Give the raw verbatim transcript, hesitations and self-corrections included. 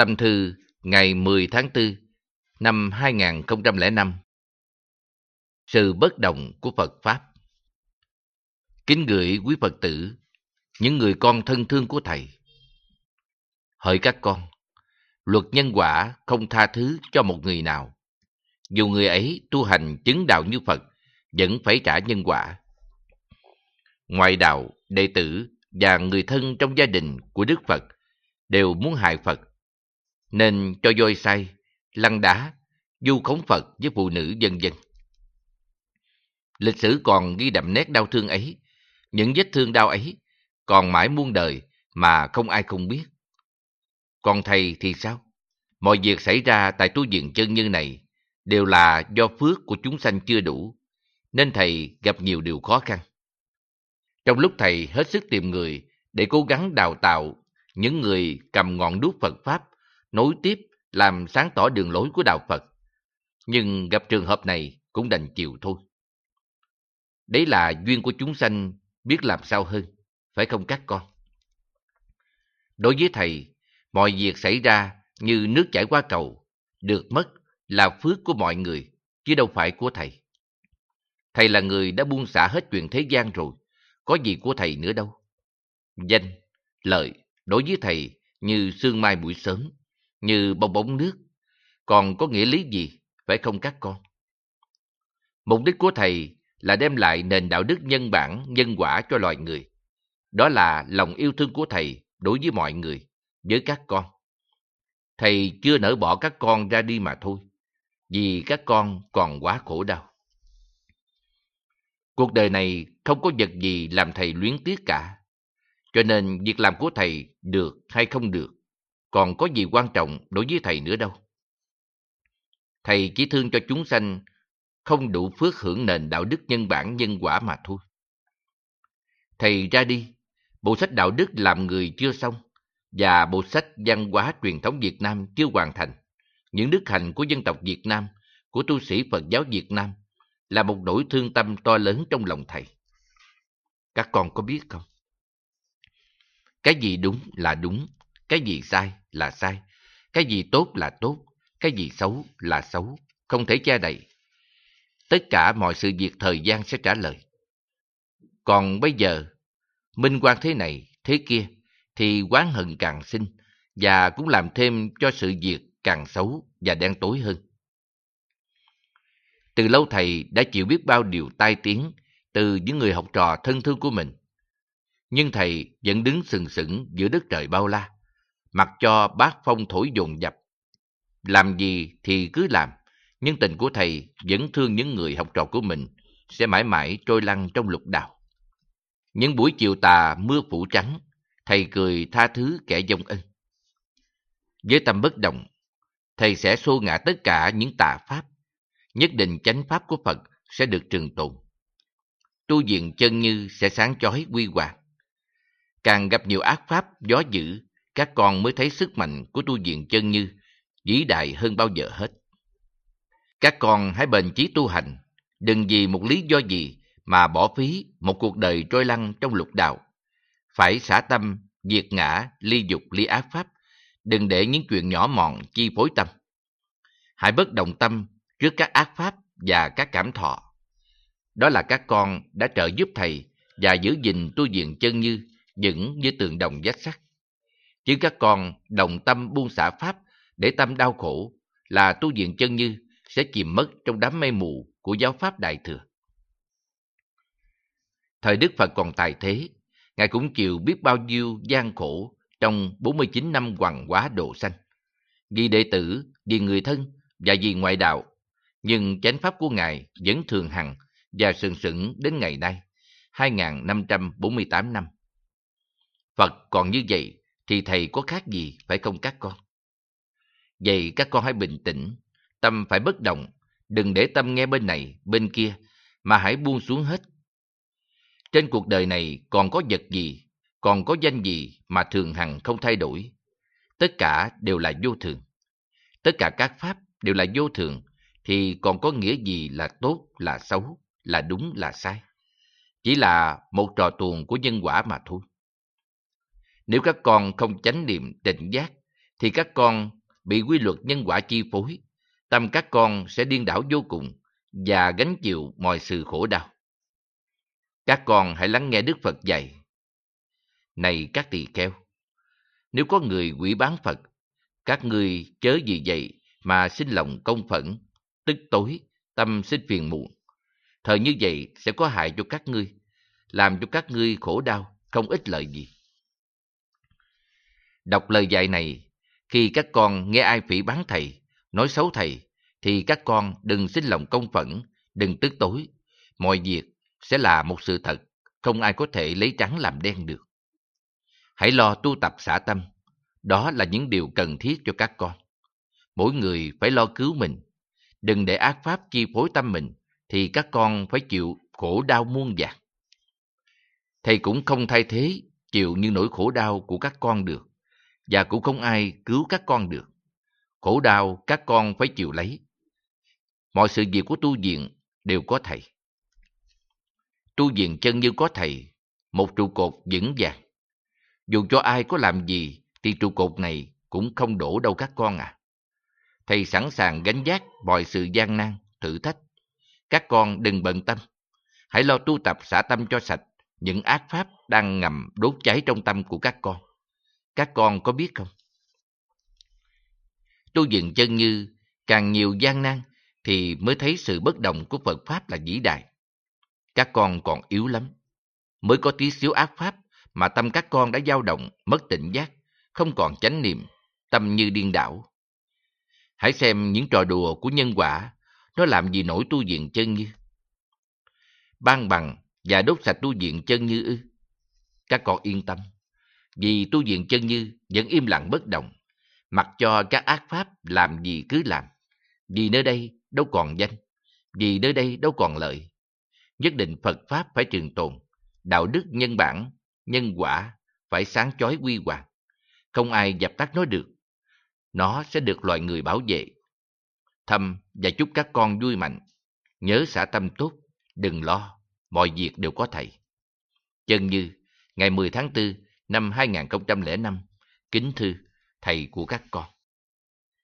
Tâm thư ngày mười tháng tư năm hai nghìn không trăm lẻ năm. Sự bất động của Phật Pháp. Kính gửi quý Phật tử, những người con thân thương của Thầy. Hỡi các con, luật nhân quả không tha thứ cho một người nào. Dù người ấy tu hành chứng đạo như Phật, vẫn phải trả nhân quả. Ngoại đạo, đệ tử và người thân trong gia đình của Đức Phật đều muốn hại Phật, nên cho voi say, lăn đá, vu khống Phật với phụ nữ vân vân. Lịch sử còn ghi đậm nét đau thương ấy, những vết thương đau ấy còn mãi muôn đời mà không ai không biết. Còn Thầy thì sao? Mọi việc xảy ra tại tu viện chân như này đều là do phước của chúng sanh chưa đủ, nên Thầy gặp nhiều điều khó khăn. Trong lúc Thầy hết sức tìm người để cố gắng đào tạo những người cầm ngọn đuốc Phật Pháp, nối tiếp làm sáng tỏ đường lối của đạo Phật, nhưng gặp trường hợp này cũng đành chịu thôi. Đấy là duyên của chúng sanh, biết làm sao hơn, phải không các con? Đối với Thầy, mọi việc xảy ra như nước chảy qua cầu, được mất là phước của mọi người, chứ đâu phải của Thầy. Thầy là người đã buông xả hết chuyện thế gian rồi, có gì của Thầy nữa đâu. Danh, lợi, đối với Thầy như sương mai buổi sớm, như bong bóng nước, còn có nghĩa lý gì, phải không các con? Mục đích của Thầy là đem lại nền đạo đức nhân bản, nhân quả cho loài người. Đó là lòng yêu thương của Thầy đối với mọi người, với các con. Thầy chưa nỡ bỏ các con ra đi mà thôi, vì các con còn quá khổ đau. Cuộc đời này không có vật gì làm Thầy luyến tiếc cả, cho nên việc làm của Thầy được hay không được, còn có gì quan trọng đối với Thầy nữa đâu. Thầy chỉ thương cho chúng sanh không đủ phước hưởng nền đạo đức nhân bản nhân quả mà thôi. Thầy ra đi, bộ sách đạo đức làm người chưa xong, và bộ sách văn hóa truyền thống Việt Nam chưa hoàn thành. Những đức hạnh của dân tộc Việt Nam, của tu sĩ Phật giáo Việt Nam là một nỗi thương tâm to lớn trong lòng Thầy. Các con có biết không? Cái gì đúng là đúng, cái gì sai là sai, cái gì tốt là tốt, cái gì xấu là xấu, không thể che đậy. Tất cả mọi sự việc thời gian sẽ trả lời. Còn bây giờ, minh quan thế này, thế kia, thì oán hận càng sinh, và cũng làm thêm cho sự việc càng xấu và đen tối hơn. Từ lâu Thầy đã chịu biết bao điều tai tiếng từ những người học trò thân thương của mình. Nhưng Thầy vẫn đứng sừng sững giữa đất trời bao la, mặc cho bát phong thổi dồn dập. Làm gì thì cứ làm, nhưng tình của Thầy vẫn thương những người học trò của mình sẽ mãi mãi trôi lăn trong lục đạo. Những buổi chiều tà mưa phủ trắng, Thầy cười tha thứ kẻ vong ân. Với tâm bất động, Thầy sẽ xô ngã tất cả những tà pháp, nhất định chánh pháp của Phật sẽ được trường tồn. Tu viện chân như sẽ sáng chói huy hoàng. Càng gặp nhiều ác pháp gió dữ, các con mới thấy sức mạnh của tu viện chân như vĩ đại hơn bao giờ hết. Các con hãy bền chí tu hành, đừng vì một lý do gì mà bỏ phí một cuộc đời trôi lăn trong lục đạo. Phải xả tâm, diệt ngã, ly dục, ly ác pháp, đừng để những chuyện nhỏ mọn chi phối tâm. Hãy bất động tâm trước các ác pháp và các cảm thọ. Đó là các con đã trợ giúp Thầy và giữ gìn tu viện chân như vững như tường đồng vách sắt. Chứ các con đồng tâm buông xả pháp để tâm đau khổ là tu viện chân như sẽ chìm mất trong đám mây mù của giáo pháp Đại Thừa. Thời Đức Phật còn tại thế, Ngài cũng chịu biết bao nhiêu gian khổ trong bốn mươi chín năm hoằng hóa độ sanh. Vì đệ tử, vì người thân và vì ngoại đạo, nhưng chánh pháp của Ngài vẫn thường hằng và sừng sững đến ngày nay, hai nghìn năm trăm bốn mươi tám năm. Phật còn như vậy thì Thầy có khác gì, phải không các con? Vậy các con hãy bình tĩnh, tâm phải bất động, đừng để tâm nghe bên này, bên kia, mà hãy buông xuống hết. Trên cuộc đời này còn có vật gì, còn có danh gì mà thường hằng không thay đổi. Tất cả đều là vô thường. Tất cả các pháp đều là vô thường, thì còn có nghĩa gì là tốt, là xấu, là đúng, là sai. Chỉ là một trò tuồng của nhân quả mà thôi. Nếu các con không chánh niệm tỉnh giác, thì các con bị quy luật nhân quả chi phối, tâm các con sẽ điên đảo vô cùng và gánh chịu mọi sự khổ đau. Các con hãy lắng nghe Đức Phật dạy. Này các tỳ kheo, nếu có người quỷ bán Phật, các ngươi chớ vì vậy mà sinh lòng công phẫn, tức tối, tâm sinh phiền muộn. Thời như vậy sẽ có hại cho các ngươi, làm cho các ngươi khổ đau, không ích lợi gì. Đọc lời dạy này, khi các con nghe ai phỉ báng thầy, nói xấu thầy, thì các con đừng sinh lòng công phẫn, đừng tức tối. Mọi việc sẽ là một sự thật, không ai có thể lấy trắng làm đen được. Hãy lo tu tập xả tâm, đó là những điều cần thiết cho các con. Mỗi người phải lo cứu mình, đừng để ác pháp chi phối tâm mình, thì các con phải chịu khổ đau muôn vàn. Thầy cũng không thay thế chịu những nỗi khổ đau của các con được, và cũng không ai cứu các con được. Khổ đau các con phải chịu lấy. Mọi sự việc của tu viện đều có thầy. Tu viện chân như có thầy, một trụ cột vững vàng. Dù cho ai có làm gì thì trụ cột này cũng không đổ đâu các con à. Thầy sẵn sàng gánh vác mọi sự gian nan, thử thách. Các con đừng bận tâm. Hãy lo tu tập xả tâm cho sạch những ác pháp đang ngầm đốt cháy trong tâm của các con. Các con có biết không? Tu viện chân như càng nhiều gian nan thì mới thấy sự bất động của Phật Pháp là vĩ đại. Các con còn yếu lắm. Mới có tí xíu ác pháp mà tâm các con đã dao động, mất tỉnh giác, không còn chánh niệm, tâm như điên đảo. Hãy xem những trò đùa của nhân quả, nó làm gì nổi tu viện chân như. Ban bằng và đốt sạch tu viện chân như ư? Các con yên tâm, vì tu viện chân như vẫn im lặng bất động, mặc cho các ác pháp làm gì cứ làm. Vì nơi đây đâu còn danh, vì nơi đây đâu còn lợi. Nhất định Phật Pháp phải trường tồn, đạo đức nhân bản, nhân quả phải sáng chói huy hoàng. Không ai dập tắt nó được. Nó sẽ được loài người bảo vệ. Thầm và chúc các con vui mạnh. Nhớ xả tâm tốt, đừng lo, mọi việc đều có thầy. Chân như, ngày mười tháng tư năm hai nghìn không trăm lẻ năm, kính thư thầy của các con.